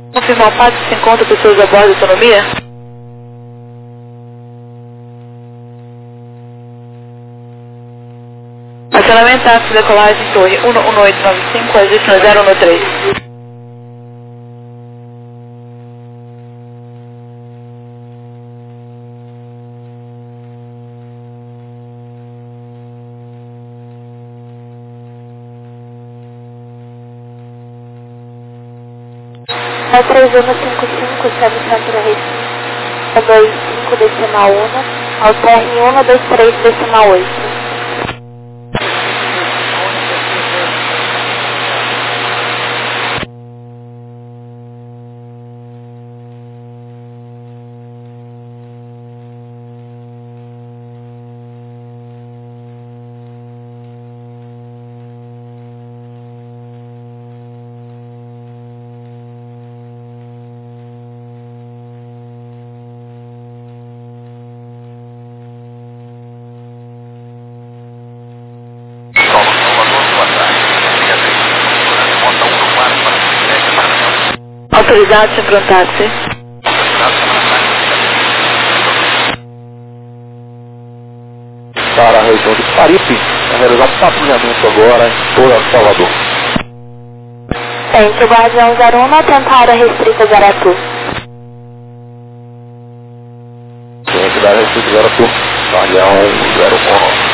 Confirmar o passo se encontra pessoas a bordo de autonomia? Acionamento táxi decolagem torre 11895, ajuste no 013. É 3155, chave Centro Recife, 25 decimal 1, alterne 123 decimal 8. Autorizado, Centro Táxi. Para a região de Paripe, vai realizar um patrulhamento agora em toda Salvador. Centro Guardião 01, atenta área restrita Zaratu. Centro da área restrita Zaratu, Guardião 01.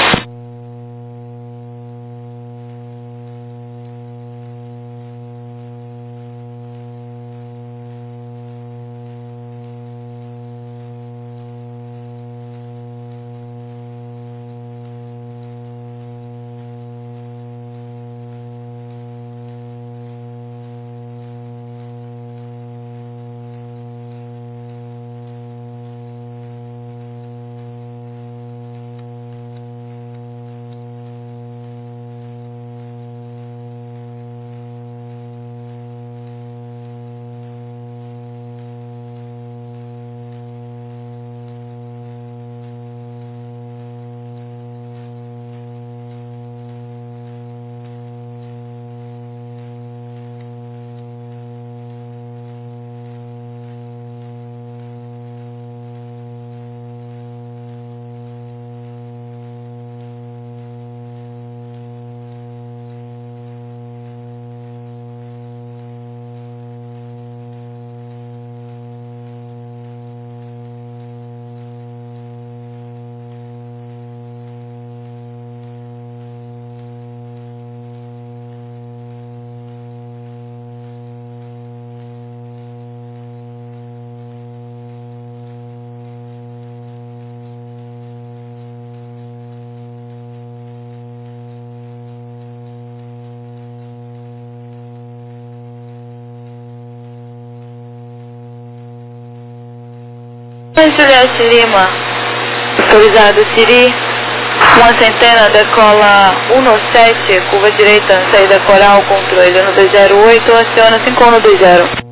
Juliette Lima, autorizado Siri, uma centena, decola 17, curva direita, saída coral, controle 1208, aciona 5120.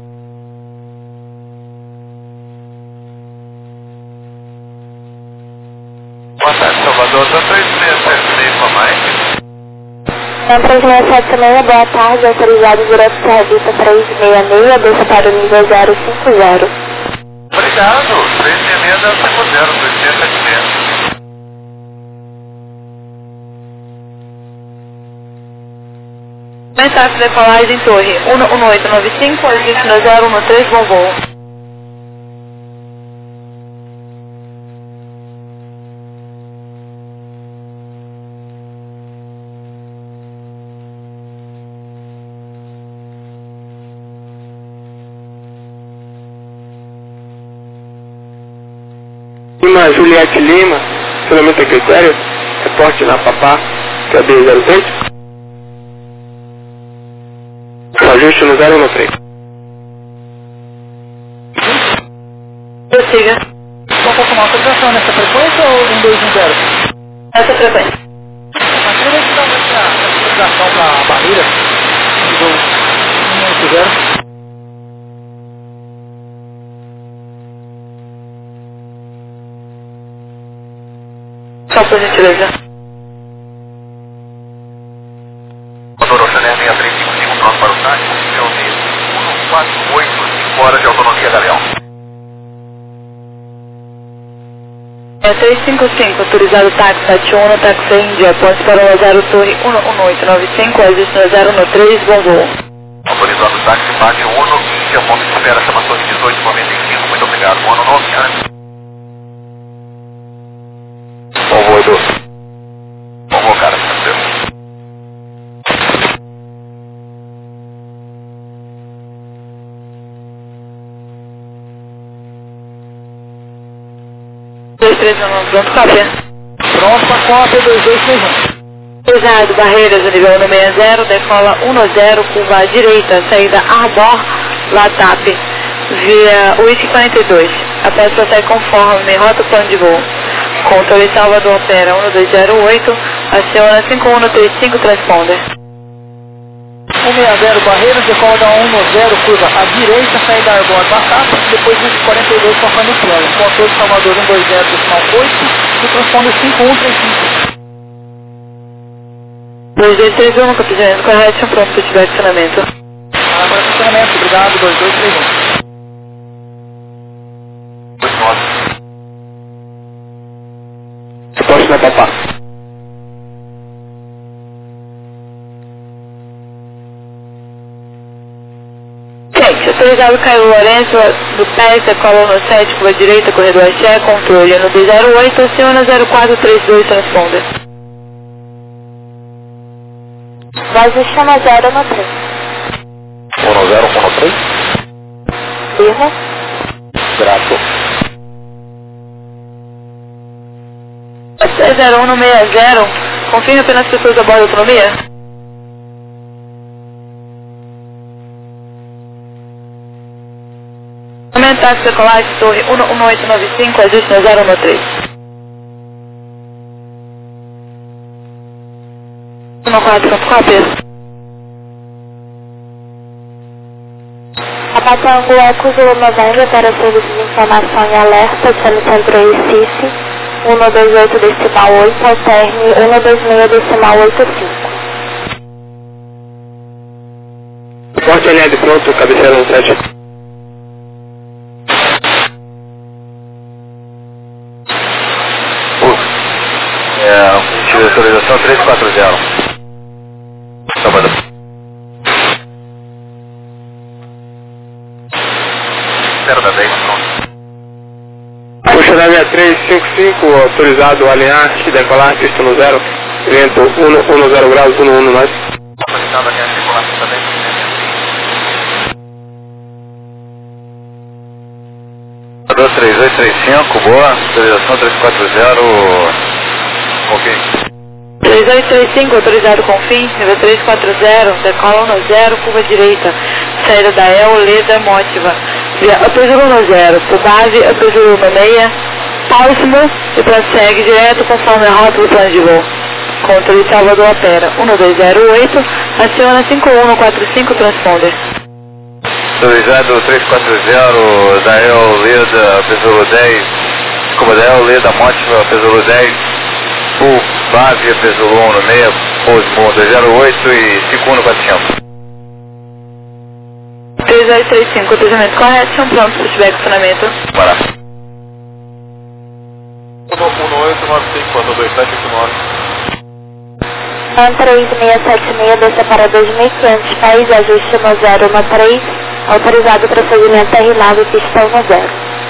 Boa tarde, Salvador, só 3676 para mais. Centro 3676, boa tarde, autorizado direto serviço 366, desça para o nível 050. Obrigado, 366 é o 50, 276. Mensagem de decolagem torre 11895, ajuste no 013, bom voo. Lima, Juliette Lima, acionamento a critério, reporte na Papá, KB 06. Ajuste no 013. Prossiga. Só para tomar autorização nessa frequência ou 1210? Essa frequência. Mas toda vez que dá essa autorização para a barreira, nível 180. Só por gentileza. Motor Oceané 6355, nós para o táxi, nível 14854. horas de autonomia, Galeão. 355, autorizado táxi 71, táxi Índia, ponte para o 0 Torre 11895, ajuste no 013, bom voo. Autorizado táxi base 1, Índia, ponto de espera, chama Torre 1895, muito obrigado, bom ano novo, Bom voo, Edu. Bom voo, cara, tranquilo. Pronto, cópia. Pronto para cópia 2231. Pesado, barreiras, nível 160, decola 10, curva à direita, saída Arbor, Latap, via Wiki 42. Após passar conforme rota plano de voo. Controle Salvador opera 1208, aciona 5135, transponder. 160 Barreiras, decola da 110, curva à direita, saída Arbor Batata, depois 42 conforme o plano. Controle Salvador 120,8 e transponder 5135. 2231, capitão correto, pronto para tiver acionamento. Para funcionamento, obrigado, 2231. Posto na papá. Gente, autorizado Caio Lourenço, do PES, decola no 7, curva direita, corredor Axé, controle no 208, aciona 0432, transponder. Voz chama 0 no 3. 1013. Erro. Grato. 0160, confirme apenas pessoas a bordo da autonomia. Aumentar táxi decolagem, torre 11895, ajuste no 013. 14, cópia. Abatango Eco Zulu November para serviço de informação e alerta, chame Centro Recife, 128 decimal 8, alterne 126 decimal 85. Porte LL pronto, cabeceira no 7. Autorização 340. Sábado. Espera da 10, pronto. Puxa da 6355, autorizado alinhar, decolar, pista no 0, vento 110 graus, 11 nós. Autorizado alinhar, decolar, pista 10. 3835, boa, autorização 340, ok. 3835, autorizado com fim, nível 340, decola no 0, curva direita, saída da El, Leda, Mótiva, via Upezulu no 0, por base Upezulu no 6, próximo e prossegue direto conforme a rota do plano de voo. Controle Salvador opera 1208, aciona 5145, transponder. Autorizado 340, da El, Leda, Upezulu 10, curva da El, Leda, Mótiva, Upezulu 10, Full, base, Upezulu 1 no 6, Osmo 208 e 5145. 3835, atendimento correto, são prontos para estiver funcionamento. Bora. 1895, 42789. 3676, desça para 2.500 pés, ajuste no 013, autorizado procedimento R9, pistão no 0.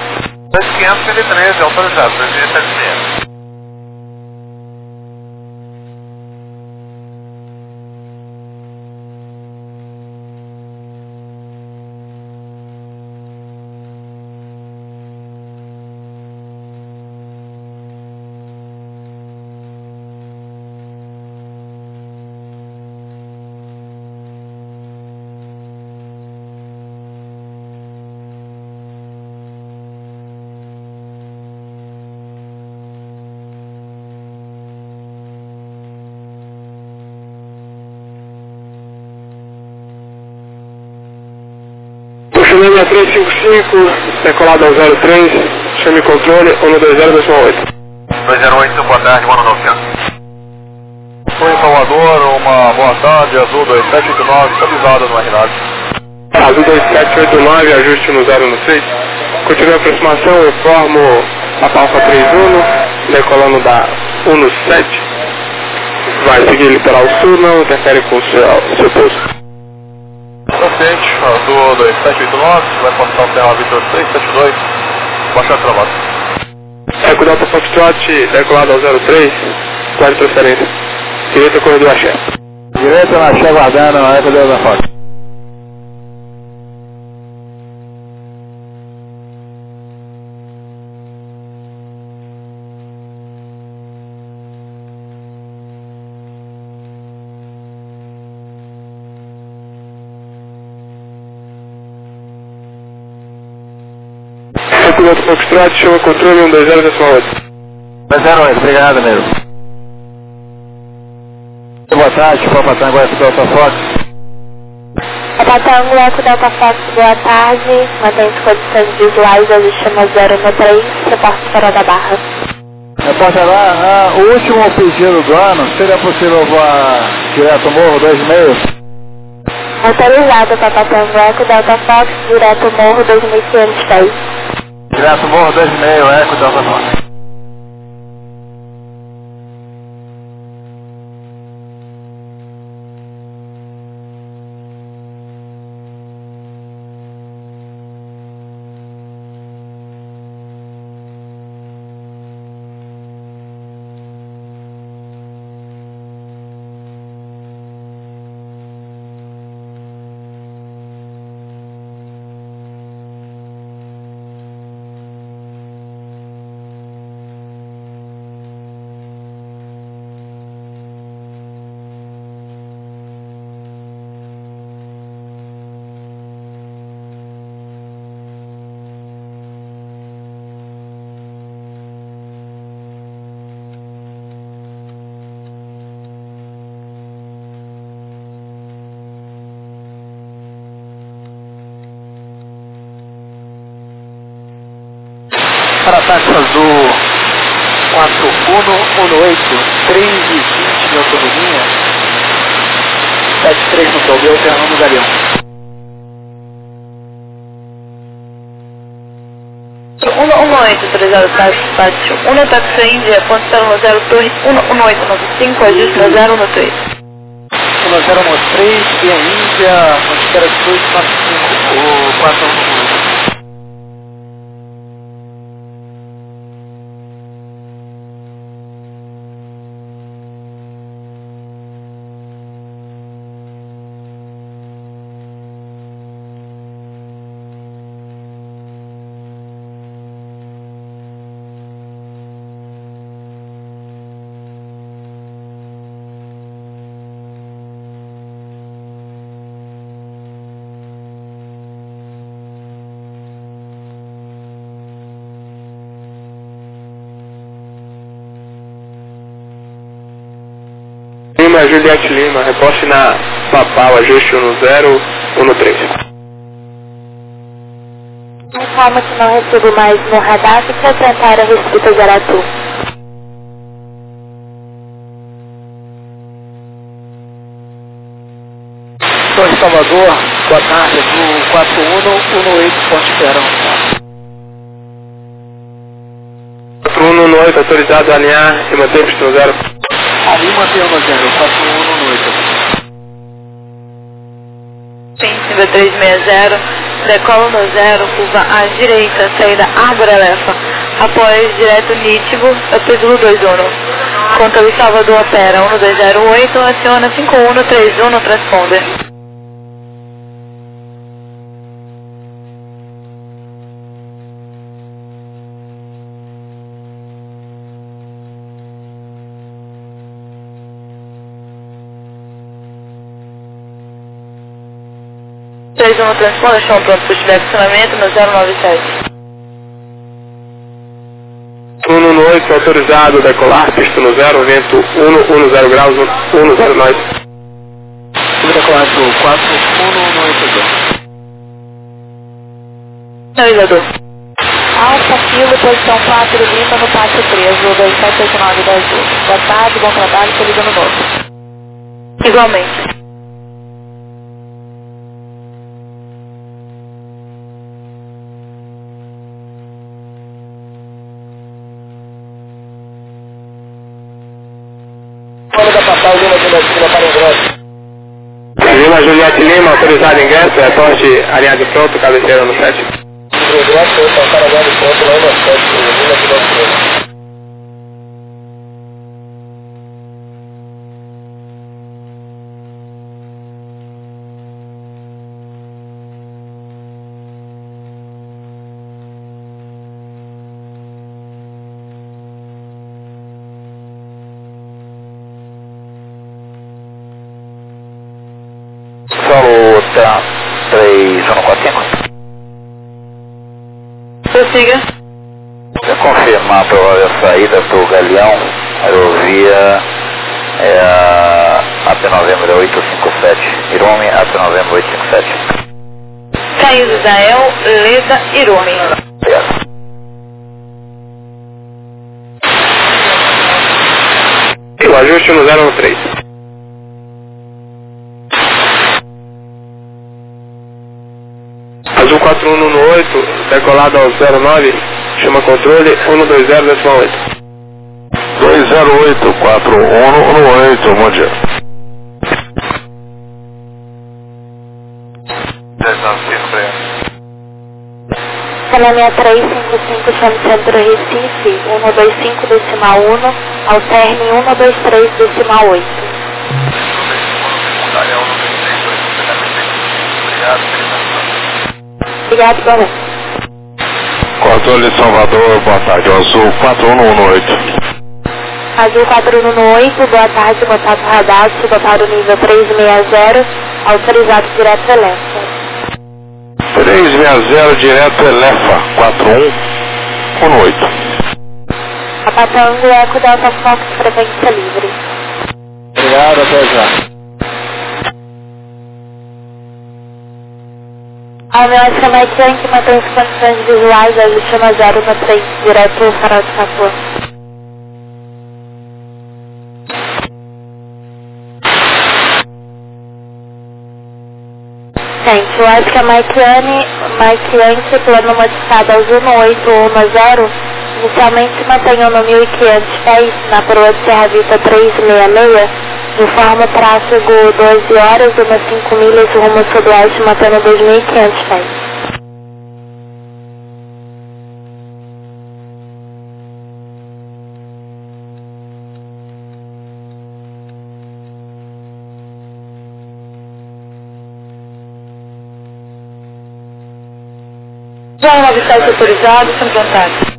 2513, autorizado, 2676. Puxa da 6355, decolado ao 03, chame controle 120,8. 208, boa tarde, boa noite. Foi em Salvador, uma boa tarde, azul 2789, estabilizado no R9. Azul 2789, ajuste no 016. Continua a aproximação, eu formo a Alfa 31, decolando da 17. Vai seguir litoral sul, não interfere com o seu pouso. Paciente, Azul 2789, vai passar o terra Vitor 672, baixar travado. Eco Delta Foxtrot, decolado ao 03, quase transferência. Direita, corredor Axé. Direita na Axé, guardando, Eco Delta Fox. Eco Delta Foxtrot, chama controle 120,8. 208, obrigado mesmo. Boa tarde, Papa Tango, Eco Delta Fox. Papa Tango, Eco Delta Fox, boa tarde. Mantém as condições visuais, ajuste no 013, reporte fora da barra. Repórter lá, o último pedido do ano, seria possível voar direto Morro 2,5? Autorizado, Papa Tango, Eco Delta Fox, direto Morro 2500 pés. Direto Morro 2,5, Eco Delta Fox. Para táxi azul 4118, 3,20 de autonomia, 73 no Tobel, Fernando Galeão. 118, autorizado táxi 1 táxi Índia, ponto 010, torre 11895, ajuste no 013. 1013, via Índia, espera 1895, o 4118. Lima, Juliette Lima, reposte na Papal, ajuste no 013. Informa que não recebo mais no radar, fica atentar a restrita Zaratu. Torre Salvador, boa tarde, do 4118, Ponte Verão. 4118, autorizado a alinhar e manter pista no 0. Ali mantém no 4118. Sim, nível 360, decola no 0, curva à direita, saída Árvore Elefa, após direto Nítibo, Apesulu 21. Controle Salvador opera 1208, aciona 5131, transponder. No transponder, estão prontos para estiver funcionamento no 097. 118, autorizado a decolar, pista no 0, vento 110 graus, 10 nós. Decolar do 4182. Finalizador. Alfa Kilo, posição 4, Lima, no pátio 3, 2789 da Azul. Boa tarde, bom trabalho, feliz ano novo. Igualmente. Hospital Vila para ingresso. Vila Juliette Lima, autorizado ingresso, reporte alinhado pronto, cabeceira no 7. Ingresso, está alinhado pronto, lá no 7, Vila Juliette Lima. Solo 3145. Prossiga. Você confirmar a provável saída para o Galeão, aerovia AP Novembro 857, Irume AP Novembro 857. Saindo da El, Leda, Irume. Obrigado. O ajuste no 013. Azul 4118, decolado ao 09, chama controle 120,8. 208, 4118, bom dia. 295 para ele. Caminha 355, chame Centro Recife, 125 decimal 1, alterne 123 decimal 8. Obrigado, boa noite. Controle de Salvador, boa tarde. Azul 4118. Azul 4118, boa tarde, contato Radastro, botaram nível 360, autorizado direto Elefa. 360 direto Elefa, 4118. Apatango Eco Delta Fox, frequência livre. Obrigado, até já. A ameaça Mike mantém as condições visuais, ajuste na 0 na 3, direto Farol de Capua. Gente, o Oscar Mike Yankee, plano modificado ao 18110, inicialmente se mantenham no 1.500 pés, na proa de Serra Vita 366, informa tráfego 12 horas, umas 5 milhas rumo sudoeste, mantendo 2.500 pés. Já 97 autorizado, sem vontade.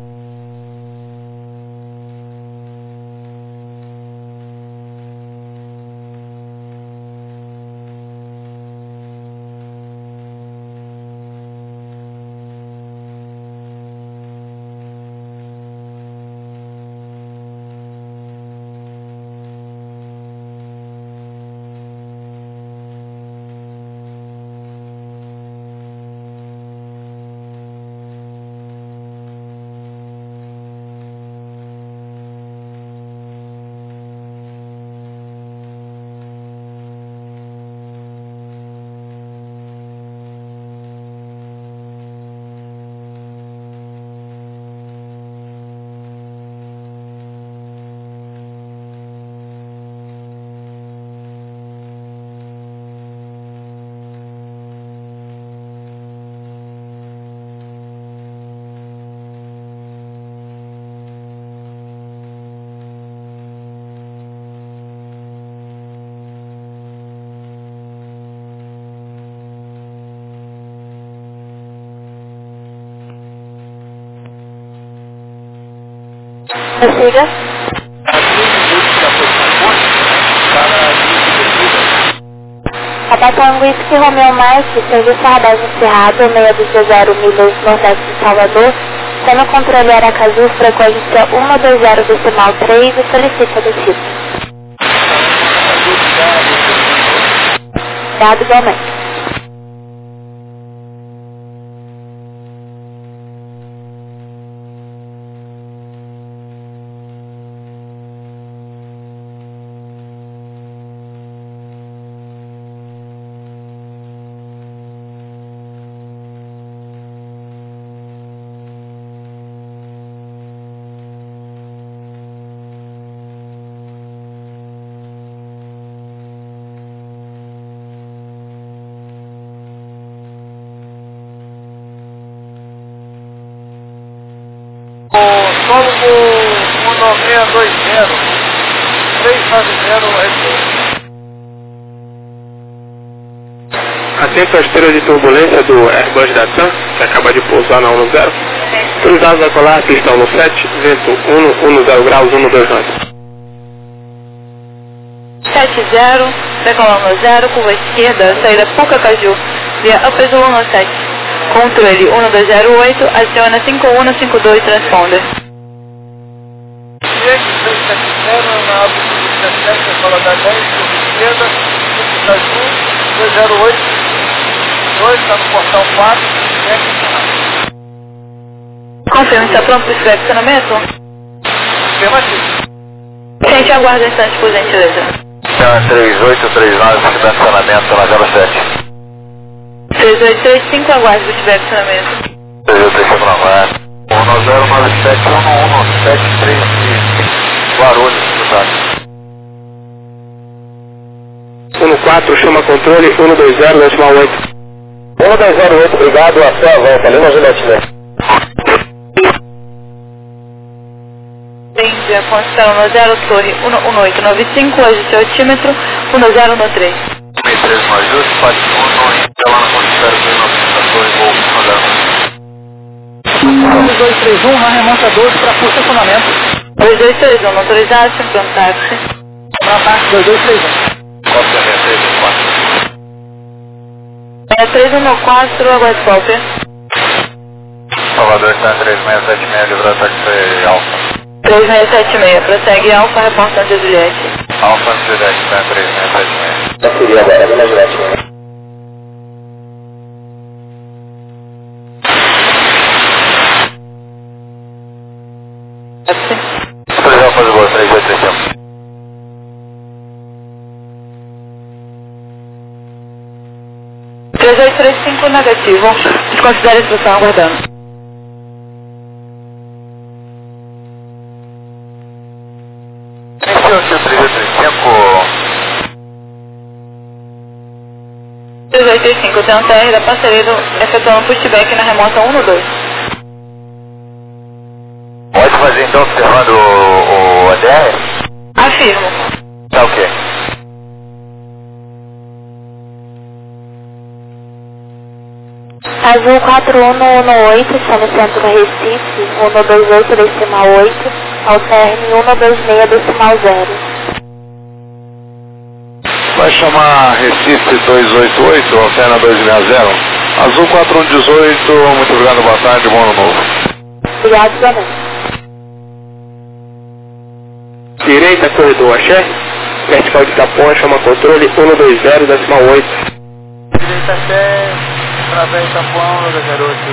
Prossiga. Abatango Whisky Romeo Mike, serviço radar encerrado, 620 milhas nordeste de Salvador, sendo controle Aracaju, frequência 120 decimal 3 e solicita a descida. Obrigado igualmente. 620, 390, Atento à esteira de turbulência do Airbus da TAM, que acaba de pousar na 10. Autorizados a colar, pista 17, vento 10 graus, 129. 70, decolando 0, curva esquerda, saída Pucacaju, via Apesolo 17. Controle 1208, adiciona 5152, transponder. Cheque 670, na altitude 17, decola da 10, curva esquerda, Pucacaju, 208, 2, está no portão 4, cheque. Confirma, está pronto para o estacionamento? Afirmativo. Gente, aguarda um instante, por gentileza. 3839, estacionamento na 07. 3835, aguarde o estacionamento. 3835 na vaga. 1097 11733 Guarulhos, deputado. 14, chama controle 120.8. 1208, obrigado, até a volta, Lima Juliette. Índia, Constelação 0, Torre 11895, ajuste altímetro 1013. 63 no ajuste, parte 1, lá na Constelação 2231, na remota 12 para por estacionamento. 2231, autorizado, sem pronto táxi. Para táxi 2231. Cópia 6314, aguarde cópia. Salvador está 3676, livrou táxi Alfa. 3676, prossegue Alfa, reportante Juliette. Alfa Juliette está 3676. Já seria agora, Lima Juliette. Autorizado fazer boa, 3835. .3835 negativo. Desconsidere a instrução, aguardando. Esse é o 3835. 3835, tem um TR da parceria efetuando pushback na remota 112. Pode fazer então observando o ADR? Afirmo. Tá ok. Azul 4118, está no centro Recife, 128 decimal 8, alterne 126 decimal 0. Vai chamar Recife 288, alterna 260. Azul 4118, muito obrigado, boa tarde, bom ano novo. Obrigado, igualmente. Direita, corredor Axé, vertical de Itapuã, chama controle 120.8. Direita até, através da Itapuã, 108.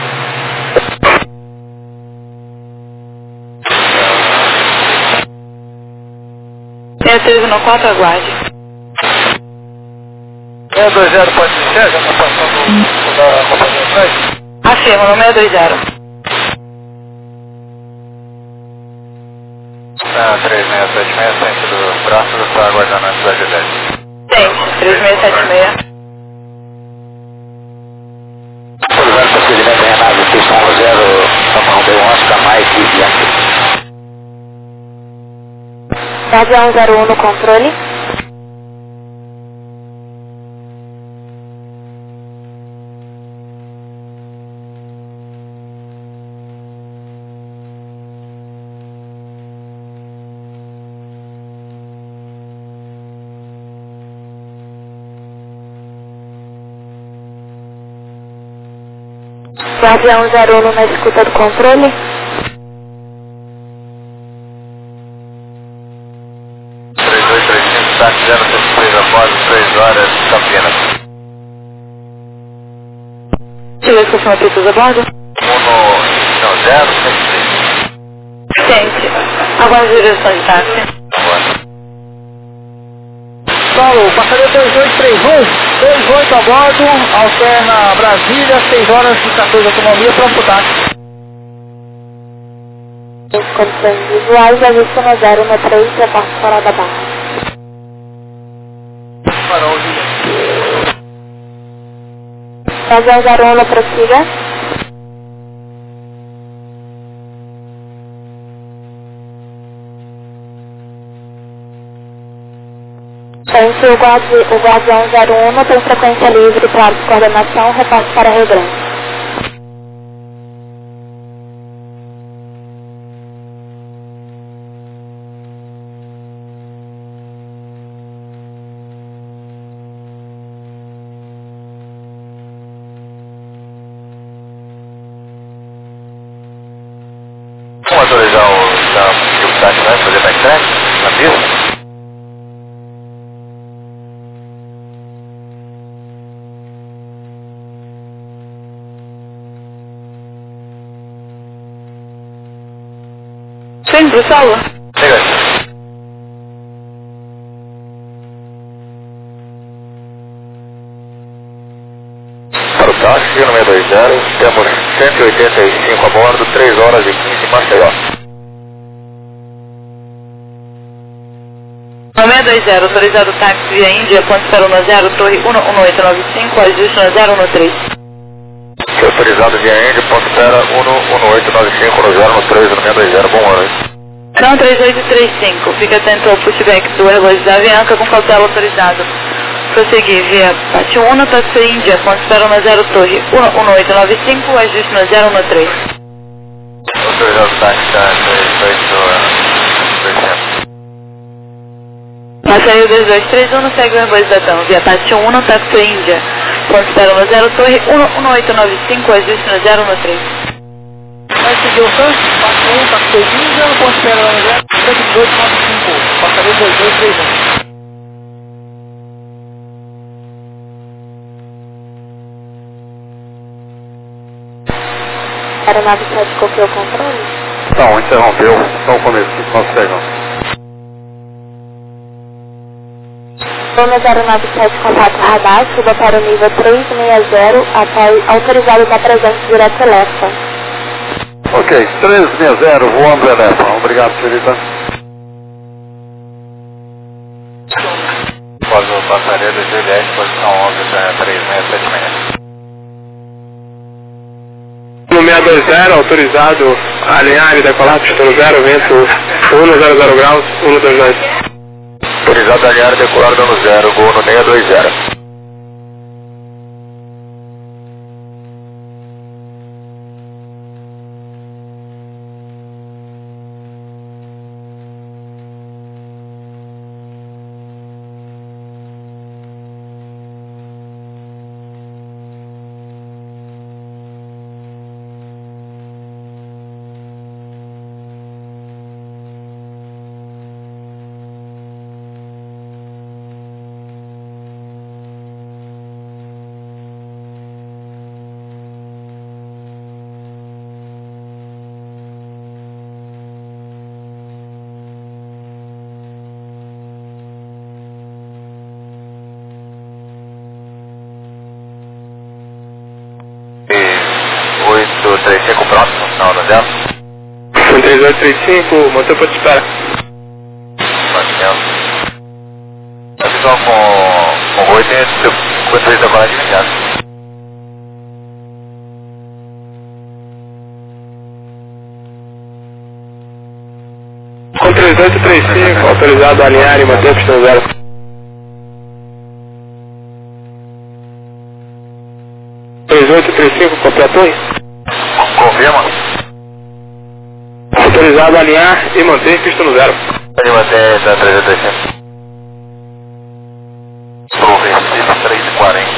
6314, aguarde. 620 pode ser, já está passando da companhia atrás? Afirmo, no 620. 3676, centro do braço, está aguardando a cidade de 10. Tente, 3676. Autorizado procedimento Renato, pista 10, São Paulo 11, da Mike e Guardião 01 no controle. Guardião 01 na escuta do controle. 3235, táxi 073 após 3 horas, Campinas. Deixa eu ver se eu pessoas a bordo. 073. Tente. Aguarde a direção de táxi. Paulo, passageiro 2231, 28 a bordo, alterna Brasília, 6 horas e 14 autonomia, pronto pro táxi. Condições visuais, ajuste no 013, reporte fora da barra. Farol, Juliette. Guardião 01 prossiga. sequência, o Guardião 01 tem frequência livre para coordenação, repasse para Rio Grande. Vamos autorizar o deputado para fazer backtrack na pista? Sim, pro solo? Chega. Para o táxi, no 620, temos 185 a bordo, 3 horas e 15 em Maceió. No 620, autorizado táxi via Índia, ponto 010, torre 11895, ajuste no 013. Autorizado via Índia, ponto 01895, no 013, no 620, bom ano, hein? Não, 3835, fica atento ao pushback do relógio da Avianca com cautela autorizado. Prosseguir via Pátio 1, táxi Índia, ponto 010, torre 11895, ajuste no 013. Autorizado táxi, 3835. Passageiro 2231, segue o reembolso da TAM via Pátio 1, táxi Índia, ponto 010, torre 11895, ajuste no 013. Vai seguir o Santos, passa 1, tá com 2 ponto 0, 11895, passageiro 2231. A aeronave 7 copiou o controle? Não, interrompeu. Só o começo, nós pegamos. Dona da aeronave 7, contato radar, suba para o nível 360, apoio autorizado da presença direto Elefa. Ok, 360, voando Elefa. Obrigado, senhorita. Pode o passageiro Juliette, posição 11, 3676. No 620, autorizado a alinhar e decolar, pistão 0, vento 100 graus, 122. Autorizado a alinhar e decolar dando 0, gol no 620. E 835 próximo, não, não deu? 3835, motor para disparar. Pessoal com 80, com 3 agora desviado. Com 3835, autorizado a alinhar e manter pistão 0. Copia a torre. Confirma. Autorizado a alinhar e manter pistão 0. Pode manter da 335. Pro Recife 340.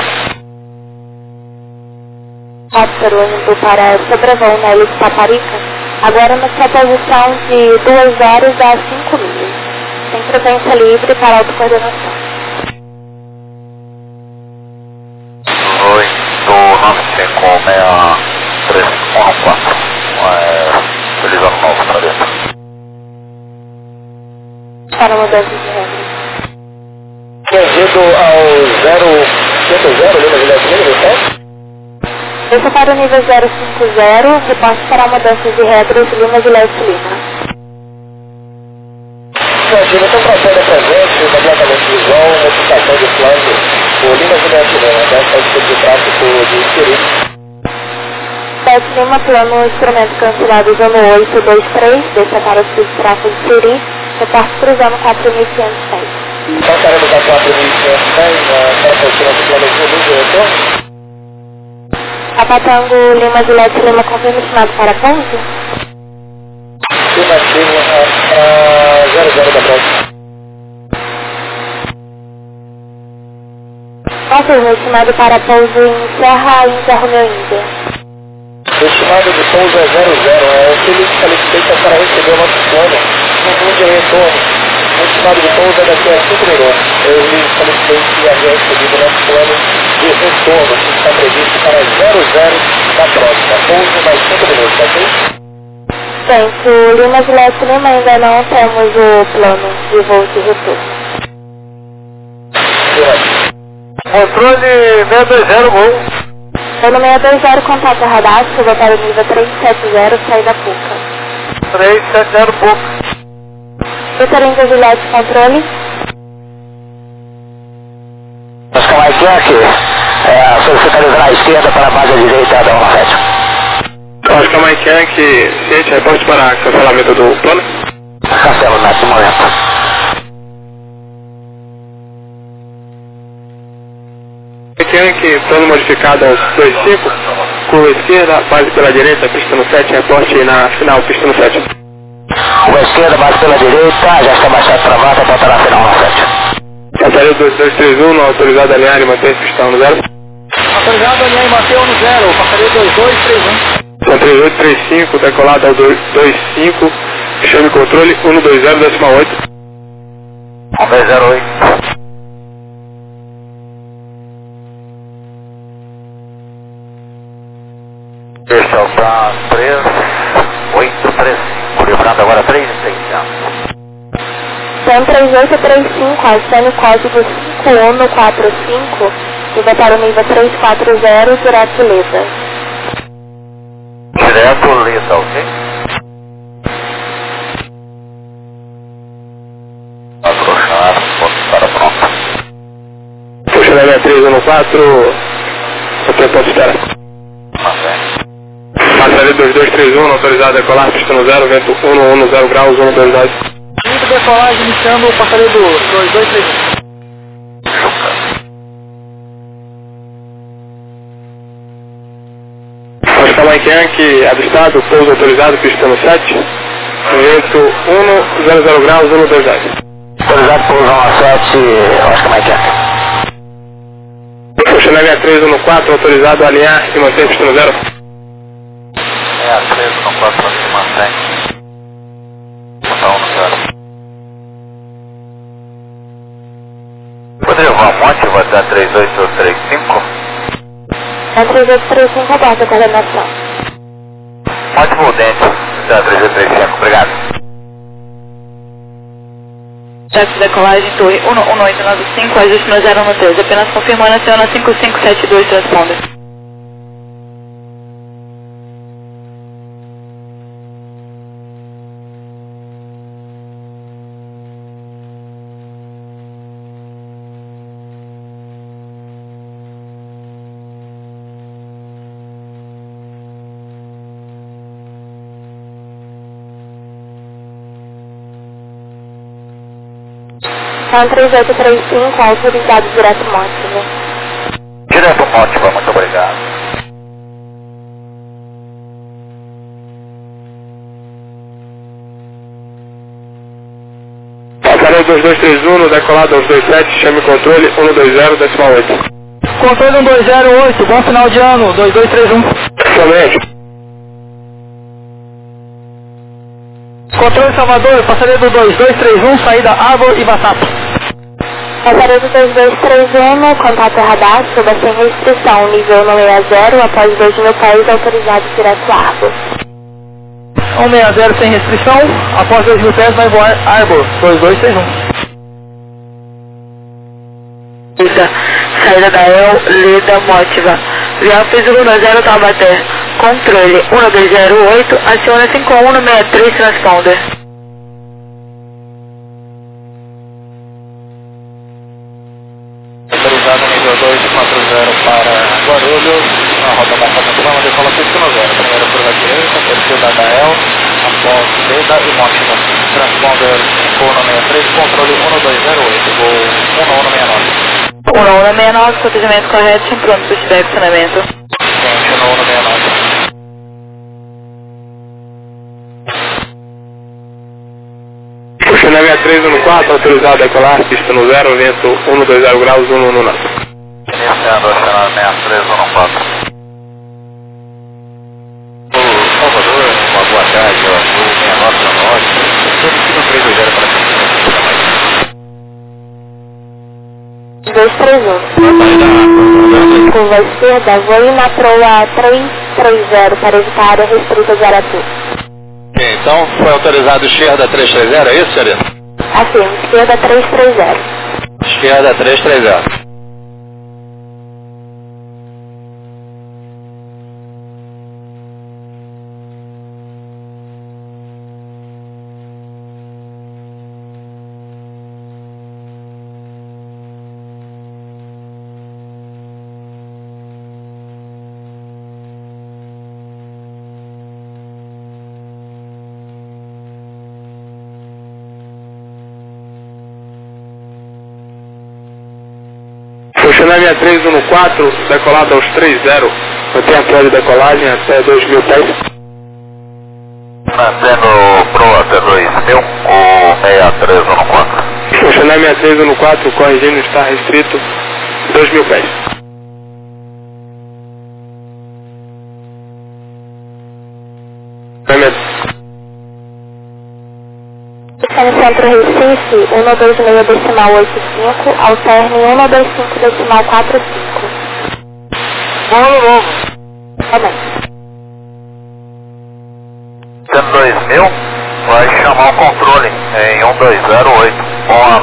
Pássaro indo para sobrevoo na Ilha de Taparica, agora na sua posição de 2 horas a 5 milhas. Tem frequência livre para autocoordenação. 8956314. Utilizando o novo para dentro. Para mudança de regra. Devido ao 050, Lima Juliette Lima, Desça para o nível 050, repasse para a mudança de regras Lima Juliette Lima. Senhor, então procede a presente, completamente de visual, notificação de flanco, por Lima Juliette Lima, deve ser de tráfico de Siri. 7 Lima, plano instrumento cancelado zona 823, desça para o subtráfego de Siri, repasse cruzando 4506. Passaremos a 4.510 para continuar o plano de retorno. Apatango Lima Juliette Lima, confirma estimado para pouso? Estimativo a 00 da próxima. Confirma estimado para pouso em Serra Índia Romeo Índia. O estimado de pouso é 00, é o que ele solicita para receber o nosso plano no de retorno. O estimado de pouso é daqui a 5 minutos. Ele solicitei que havia recebido o nosso plano de retorno, que está previsto para 00 da próxima. Pouso mais 5 minutos, ok? Gente, Lima Juliette Lima ainda não temos o plano de voo de retorno. Controle 620, gol. Pelo 620, contato radar, suba para o nível 370, saída Puca. 370 Puca. Vitor Índia Juliette, controle. Oscar Mike Yankee, solicitando à esquerda para a base direita da 17. Oscar Mike Yankee, ciente, reporte para cancelamento do plano. Cancelo nesse momento. Yankee, plano modificado aos 25, curva esquerda, base pela direita, pista no 7, reporte na final, pista no 7. Curva esquerda, base pela direita, já está baixado travada, volta na final no 7. Passaria 2231, não autorizado a alinhar e manter pistão no 0. Autorizado a alinhar e manter no 0, passaria 2231. São 3835, decolado ao 25, chame controle 120,8. 108. Este é o TAM 3835, livrando agora 3,600. Sam 3835, adicione o código 5145 e vai para o nível 340, direto Leda. Direto Leda, ok? Afrouxar, para pronto. Puxa na 6314, até pode esperar. Passaria 2231, não autorizado a decolar, pista no 0, vento 110 graus, 122. Muito decolagem, iniciando o passaria do 2231. Oscar Mike Yankee, avistado, pouso autorizado, pista no 7, vento 100 graus, 122. Autorizado pouso no 7, Oscar Mike Yankee. Puxa na 6314, autorizado a alinhar e manter pista no 0. É a 3 no 4 se mantém. Botar 1 no 0. Poderia voar monte, vou dar 3835. É 3835, aguarda a coordenação. Ótimo dente, dá 3835, obrigado. Chefe de decolagem, torre 11895, ajuste no 0 no 13, apenas confirmando a Ciona 5572, transponder. Sam 3835, autorizado direto Mótiva. Direto Mótiva, muito obrigado. Passaria 2231, no decolado aos 27, chame controle 120,8. Controle 1208, bom final de ano, 2231. Somente. Controle Salvador, passaria do 2231, saída Arbor e Batata. Passaria do 2231, contato radar, suba sem restrição, nível 160, após 2.000 pés, autorizado direto Arbor. 160 sem restrição, após 2.000 pés vai voar Arbor, 2231. Saída da El, Leda, Mótiva. Vial Físico no 0, Taubaté. Controle 1208, aciona 5163, transponder. Autorizado nível 240 para Guarulhos, na rota Monta decola pista no 0. Primeira curva direita, terceira da El, após Leda e Mótiva. Bomber 163, controle 1208, voo 1169. 1169, cotejamento correto, sem pronto, pushback, acionamento. Gente, no 1169. Puxa na 6314, autorizado a decolar, pista no 0, vento 120 graus, 119. Iniciando a cena 6314. Salvador, uma boa tarde, ó, 69 para nós. Solicito 320 para cá. 231. Curva esquerda, vou ir na proa 330 para evitar a área restrita de Aratu. Ok, então foi autorizado esquerda 330, é isso, senhorita? Assim, esquerda 330. Esquerda 330. Puxa na 6314, decolado aos 30, mantém a prova de decolagem até 2000 pés. Mantendo proa até 2000 ou 6314. Puxa na 6314, corrigindo, está restrito 2000 pés. Está no centro Recife, 126,85, alterne 125,45. Bolo novo. Tá bem. Sendo 2000, vai chamar o controle em 1208. Bom ano.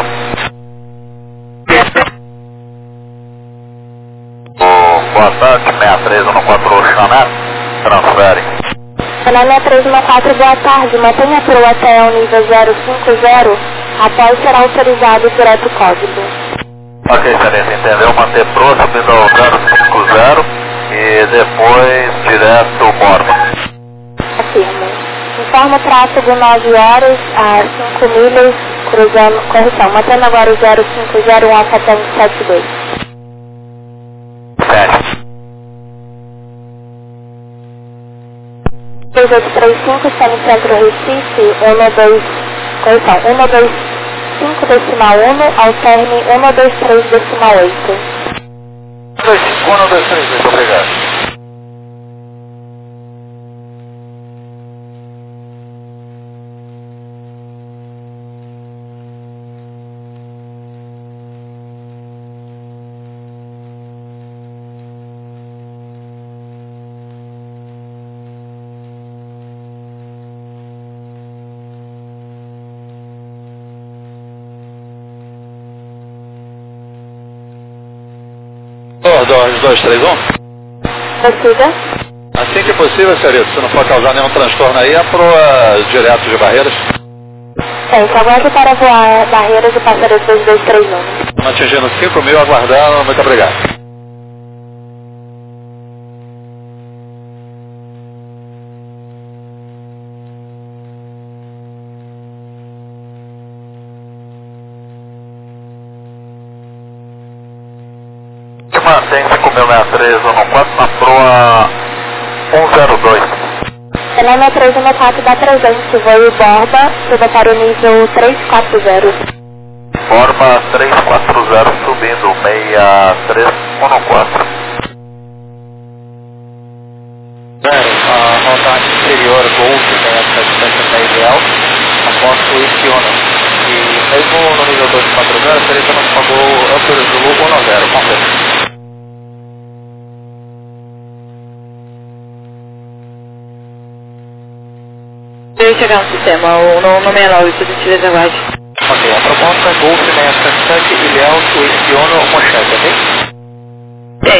Boa tarde, 6314 Xané. Transfere. Canal 314, boa tarde. Mantenha a proa até o nível 050, após será autorizado direto código. Ok, Teresa, entendeu? Manter proa subindo ao 050 e depois direto bordo. Afirmo. Informa o tráfego 9 horas a 5 milhas, cruzando, correção, mantendo agora o 050 Alpha-72. 7. 2835, está no centro Recife, 125,1, alterne 123,8. 123, muito obrigado. Ordem 231. Prossiga. Assim que possível, senhorita, se não for causar nenhum transtorno aí, a proa direto de Barreiras. Certo, aguarde para voar barreiras e passaredo 2231. Estamos atingindo 5.000, aguardando, muito obrigado. Mantém 5.063 na proa 102. Canal 314 da presente, voo Borba, suba para o nível 340. Forma 340 subindo 6314. A rota exterior Golf tem essa distância ideal, após o Isiono. E mesmo no nível 240, a Teresa nos pagou Upper Zulu 10, confere. Deixa eu chegar no sistema, o nome é Lauro, se a gente aguarde. Ok, a proposta Golf 677, ideal, o Isiono, manchete, ok? Tem.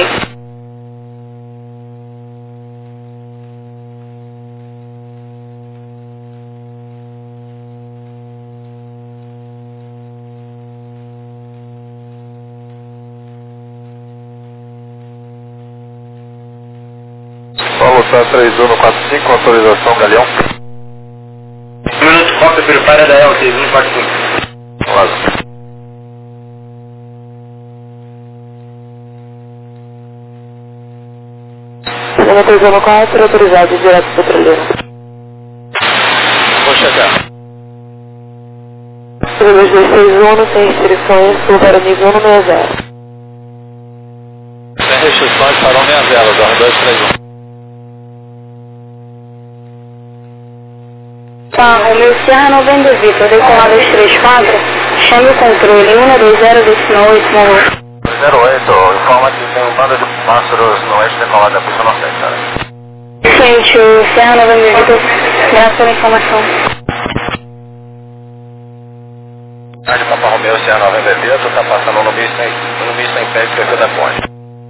Paulo Sá 3145, autorização Galeão. Minuto, Fox Delta, prepara da El, 6145. Olá. Cinema 314, autorizado direto petroleiro. Vou chegar. 2261, sem restrições, sul para nível 160. Sem restrições, parou 60, 231. Tá, Romeu Sierra 90 Vitor, decolar 234, chame o controle 120 Morro. 08, informa que tem um bando de pássaros no oeste decolado da pista nordeste, cara. Gente, o Sierra 90 Vitor, graças pela informação. Rádio Papa Romeu, Sierra 90 Vitor, tá passando no misto em pé de perfil da ponte.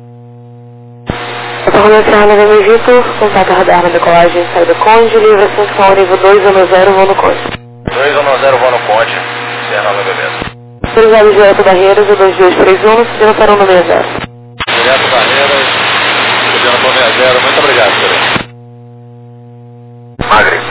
Papa Romeu Sierra 90 Vitor, contato radar na decolagem, saída Conde, livre ascensão nível 210, voo no Conde. 210, voo no ponte, Sierra 90 Vitor. Autorizado direto Barreiras, o 2231, subindo para o 160. Direto Barreiras, subindo para 60, muito obrigado, senhor. Magre.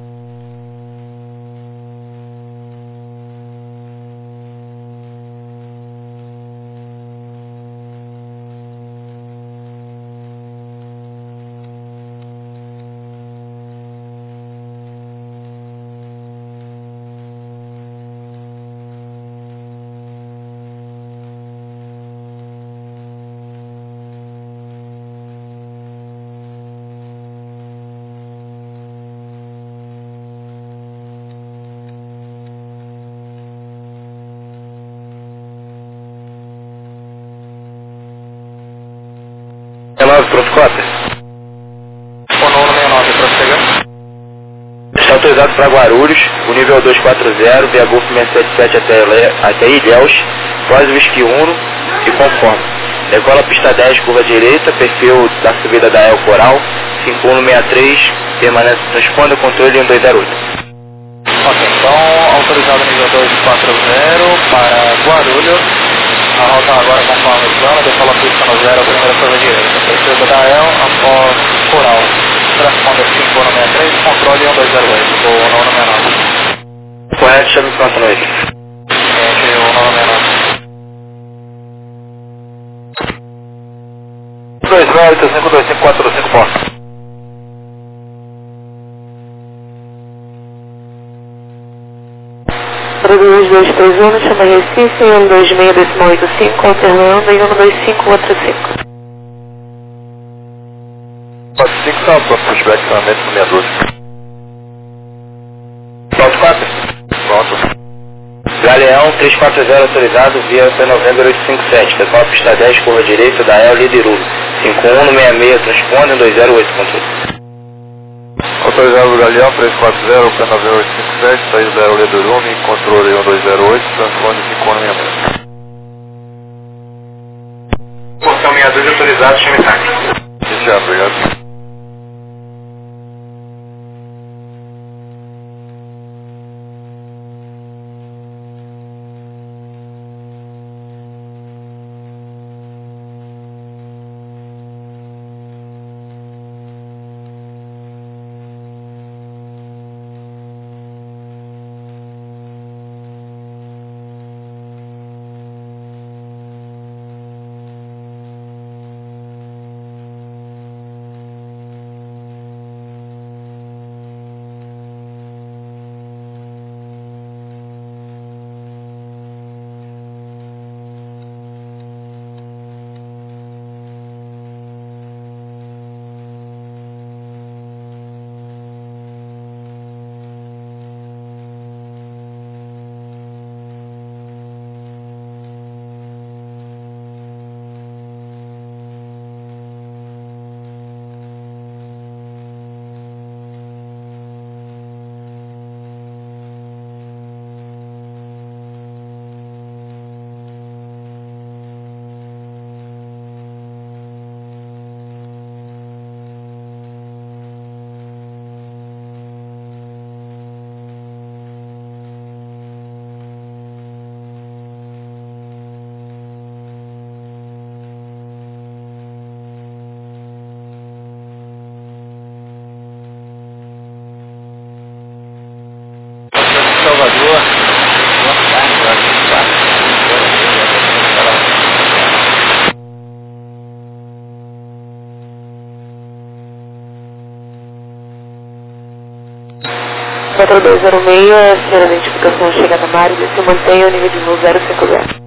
Pronto, cota. O nono 69, prosseguindo. Está autorizado para Guarulhos, o nível 240, via Golf 677 até Ilhéus, pós Whisky 1 e conforme. Decola pista 10, curva direita, perfil da subida da El Coral, 5163, permanece transponda controle 1208. Ok, então autorizado nível 240 para Guarulhos. A rota agora conforme o plano, decola pista no 0, primeira curva direita. Perfil da El após Coral. Transponda 5163, controle 1208, o nono 69. Correto, chame pronto noite. Gente, o nono 69. 2852545 pontos. Para 2231, chama Recife, 126,85, alternando em 12545. Pode 5 tá, pronto, pushback também no 62. Pronto, 4. Pronto. Galeão 340 autorizado via P90 857, decola pista 10, curva direita da El Liderulo, 5166, transponde 208 controle. Autorizado do Galeão 340, P9857, saída da Eulê do Rume, controle 1208, transfone 5166. Portão 62 autorizado, chame táxi. Já, obrigado. 4206, a senhora da identificação chegada na área e se mantenha o nível de voo 050.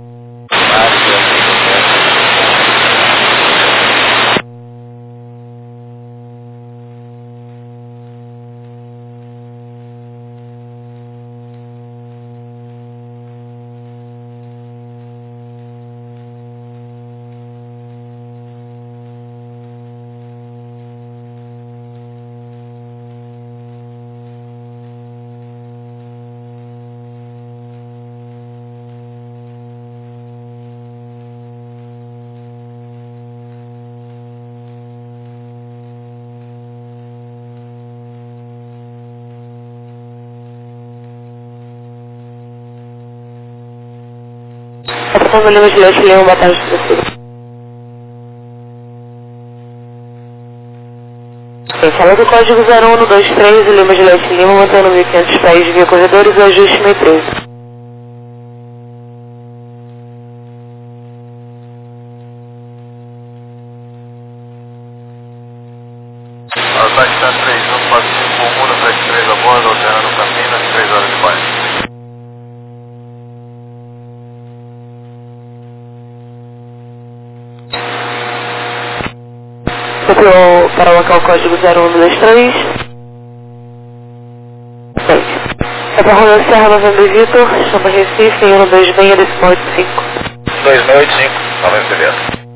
Capitão Lima Juliette Leão, boa tarde para você. Quem fala do código 0123, Lima Juliette Lima, mantendo 1.500 pés via corredores e ajuste 1013. Ataque 3145 Mura, frente 3 a bordo, alternando Campinas, 3 horas de baixo. Copiou para o local código 0123. É para Ronald Serra, Novembro Vitor, chama Recife, em 126, decimal 85. 2685, não vai receber.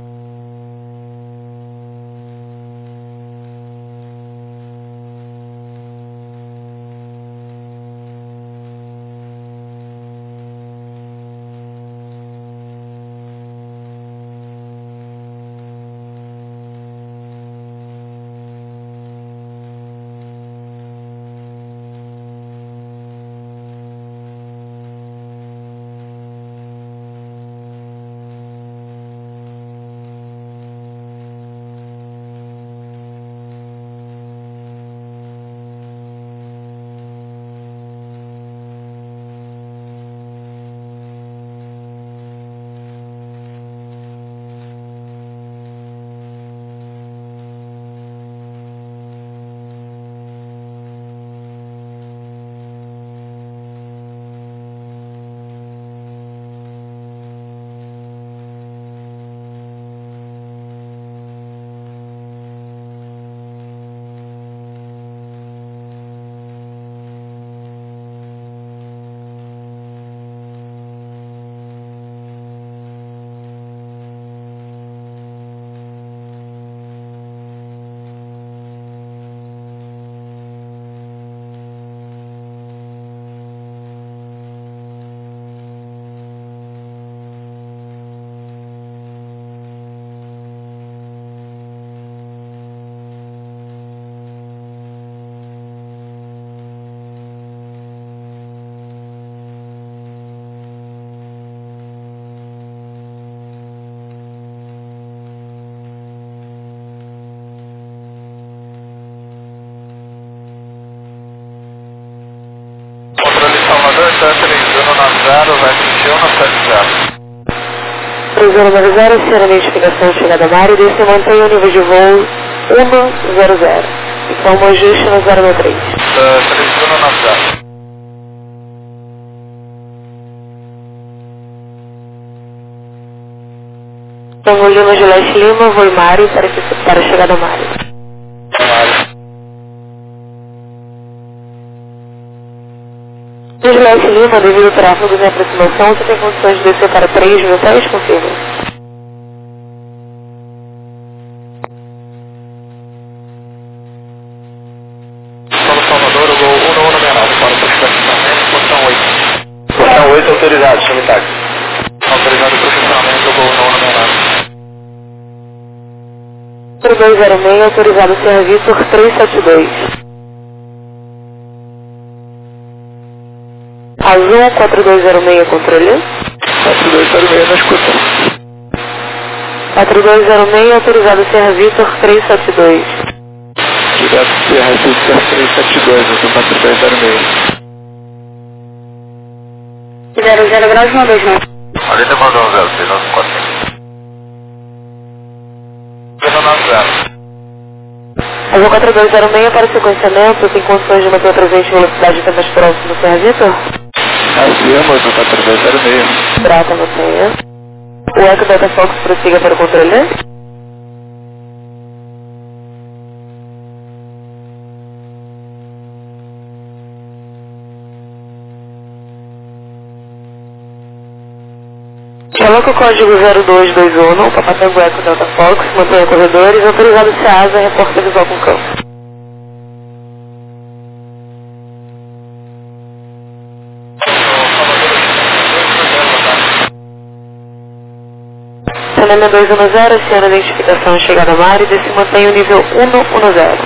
Tranquilizando na 0, vai 21 na 70. 3090, senhora da identificação chegada na área e se mantém o nível de voo 100. Informa o ajuste no 093. Tranquilizando na 0. Tango Lima Juliette Lima, voo Mário para a chegada na área. Juliette Lima, devido ao tráfego de aproximação, você tem condições de descer para 3.000 pés, confirma. Solo Salvador, o gol 1169, para o estacionamento, portão 8. Portão 8 autorizado, chame táxi. Autorizado para o estacionamento, o gol 1169. 3206, autorizado serviço 372. Azul 4206, controle. 4206 na escuta. 4206, autorizado serviço 372. Direto Serra Vitor 372, eu sou 4206. 00 graus 129. Ali demandou 06, 945. 0 40206 para sequenciamento, tem condições de manter presente velocidade até mais próximo do Serra Vitor? Afirma, 40206. Prata, mantenha. O Eco Delta Fox prossiga para o controle. Coloca o código 0221 para Patango Eco Delta Fox, mantenha corredores, autorizado CEASA, reporta visual com campo. Cinema 210, aciona a identificação chegada a mar e desse mantém o nível 110.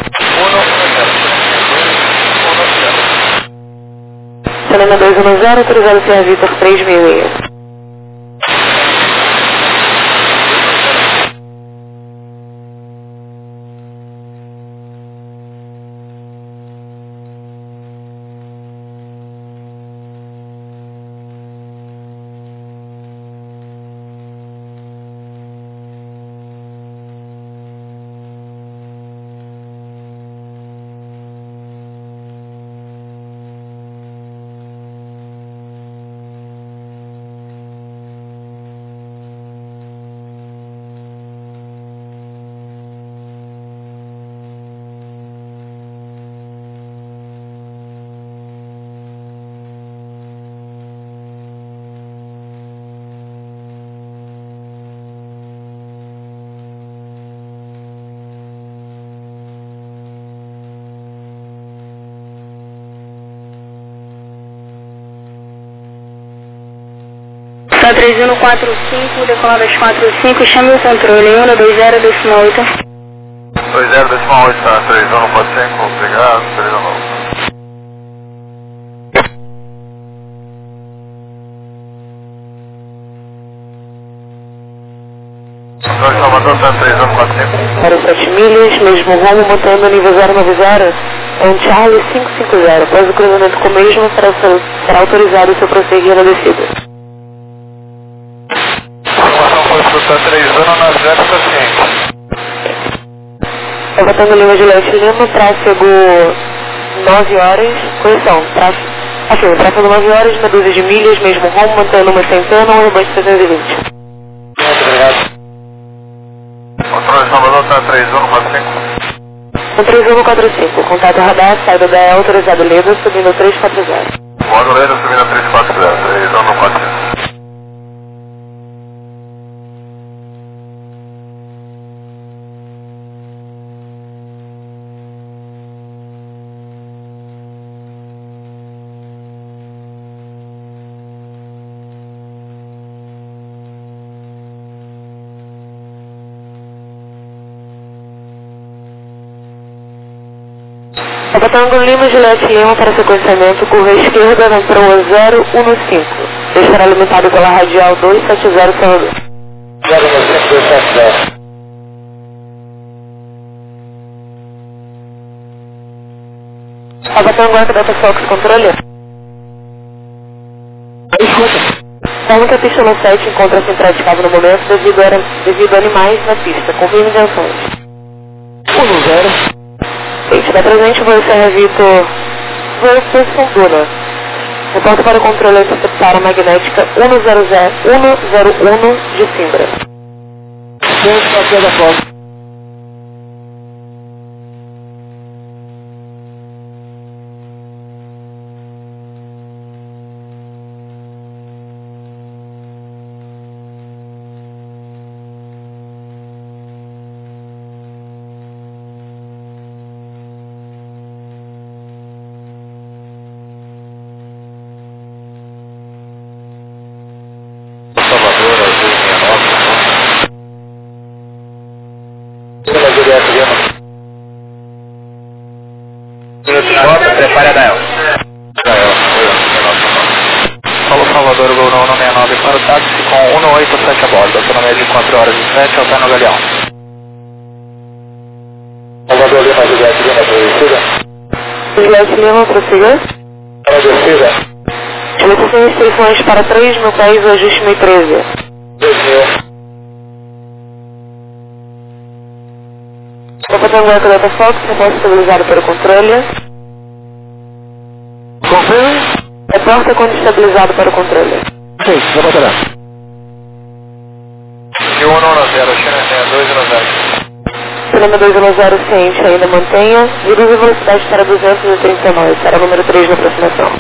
Cinema 210, autorizado Serra Vitor 366. Tá 3145, decolada às 45, chame o controle, 120 décima 8. 20 décima 8, tá, 3145, obrigado, 319. Salvador, tá, 3145. Para 7 milhas, mesmo rumo, mantendo o nível 090, é um Charlie 550. Após o cruzamento com o mesmo, será autorizado o seu prosseguir na descida. Tá 3 anos na 0 paciente. Salvatando Lima Juliette Lima, tráfego 9 horas, correção, tráfego 9 horas, uma dúzia de milhas, mesmo rumo, mantendo uma centena, um rebanho de 320. Muito obrigado. Controle Salvador, tá 3145. 3145, contato radar, saída da E, autorizado Leda, subindo 340. Modo Leda, subindo 340, 3145. Salvatando Lima Juliette Lima para sequenciamento, curva esquerda na proa 015. Estará limitado pela radial 270 Salvador. 270. Salvatando Eco Delta Fox, controle. Informa que a pista no 7 encontra-se impraticável no momento devido a animais na pista. Confirme intenções. 10. Está presente o voo Serra Vitor, voo posição Duna. Reporta para o controle interceptar magnética 101 de Simbra. Dentro da Pedra Fox. Prepare a Dael. Paulo Salvador, Gol 969 para o táxi com 187 a bordo, autonomia de 4 horas e 7, altar no Galeão. Salvador Lima, Juliette Lima, para a descida. Juliette Lima, prossiga. Para a descida. Limitação de restrições para 3 mil pés, o ajuste 1013. 2000. Salvatando Tango Delta Fox, reporte estabilizado para o controle. Confirme. Reporta quando estabilizado para o controle. Sim, já baterá. De 110, China 210. Cinema 210 ciente, ainda mantenha. Reduz a velocidade para 239, para o número 3 na aproximação.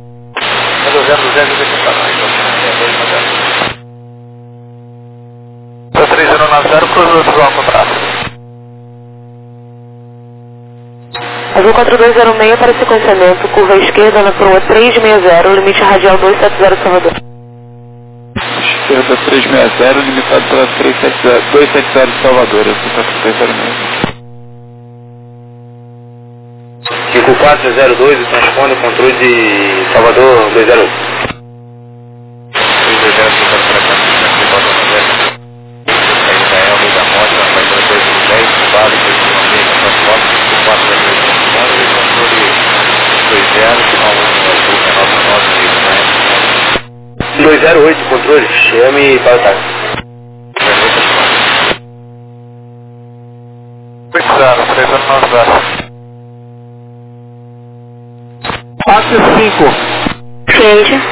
3090, cruza o visual contrato. Azul 4206 para sequenciamento, curva esquerda na proa 360, limite radial 270 Salvador. Esquerda 360, limitado para 270 Salvador, esse está 306. Chico 402, transponde o controle de Salvador 208. Vale, 208, controle, chame para o táxi. 5. Ciente.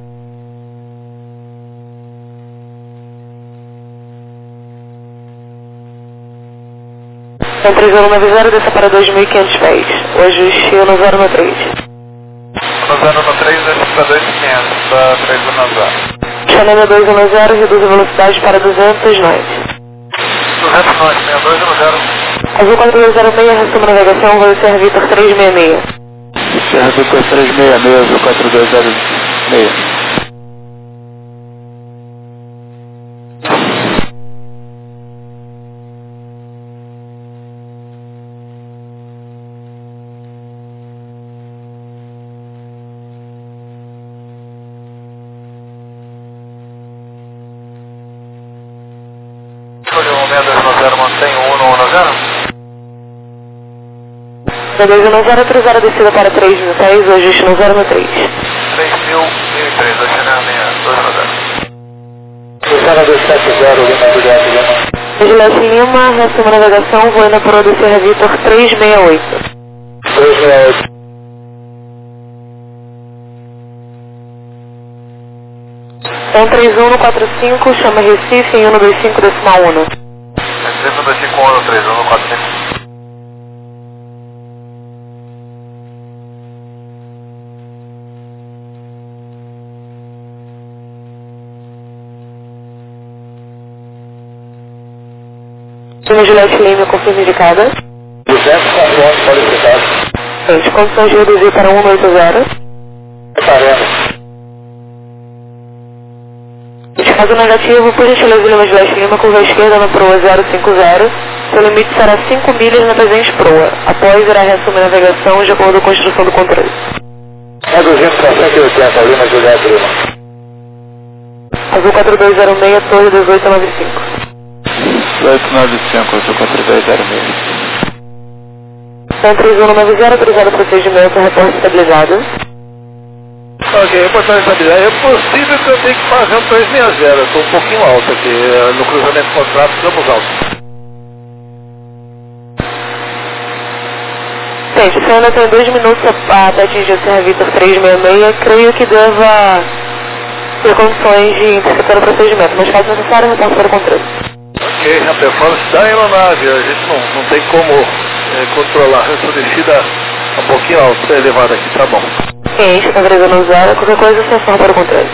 Então 3090, desça para 2.500 pés. O ajuste no 093. No 093, desce para 2.500, para 310. Chanel 210, reduz a velocidade para 200 knots. 200 knots, 6210. Azul 4206, resumo navegação, vai ser Vitor 366. Serra Vitor 366, Azul 4206. Mantém o 110. 210, cruzar a descida para 3.000 pés, o ajuste no 093. 3.003, a China 210. Cruzada 270, Lima do Gato, Lima. Vigilante Lima, resumo navegação, voando para o Serra Vitor 368. 368. Então 3145, chama Recife em 125 decimal 1. Recife 251, 3145. Chama Juliette Lima, confirme indicada. 204 qualificado. Gente, condições de reduzir para 180. Parando. De caso negativo, por gentileza Lima Juliette Lima, curva esquerda na proa 050. Seu limite será 5 milhas na presente proa. Após irá reassumir a navegação de acordo com a instrução do controle. Reduzindo para 180, Lima Juliette Lima. Azul 4206, torre 1895. 1895, Azul 4206. Então 3190, autorizado o procedimento, reporte estabilizado. Ok, reportagem estabilizada. É possível que eu tenha que fazer um 360, eu estou um pouquinho alto aqui, no cruzamento contrato estamos altos. Gente, você ainda tem 2 minutos até atingir o Serra Vitor 366, creio que deva ter condições de interceptar o procedimento, mas caso necessário, reporte para o controle. Ok, a performance da aeronave, a gente não tem como controlar, essa descida um pouquinho alta, elevada aqui, tá bom. Ciente, está gravando zero, qualquer coisa você informa para o controle.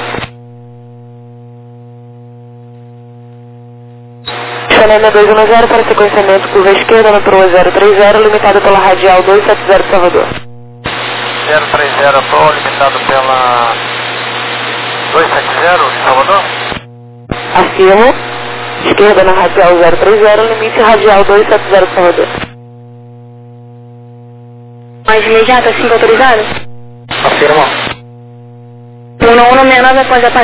Chanel 210 para sequenciamento, curva esquerda na proa 030, limitado pela radial 270 Salvador. 030, proa limitado pela 270 de Salvador? Afirmo. Esquerda na radial 030, limite radial 270 Salvador. Mais imediata, 5 autorizado? Afirma. 1169 após a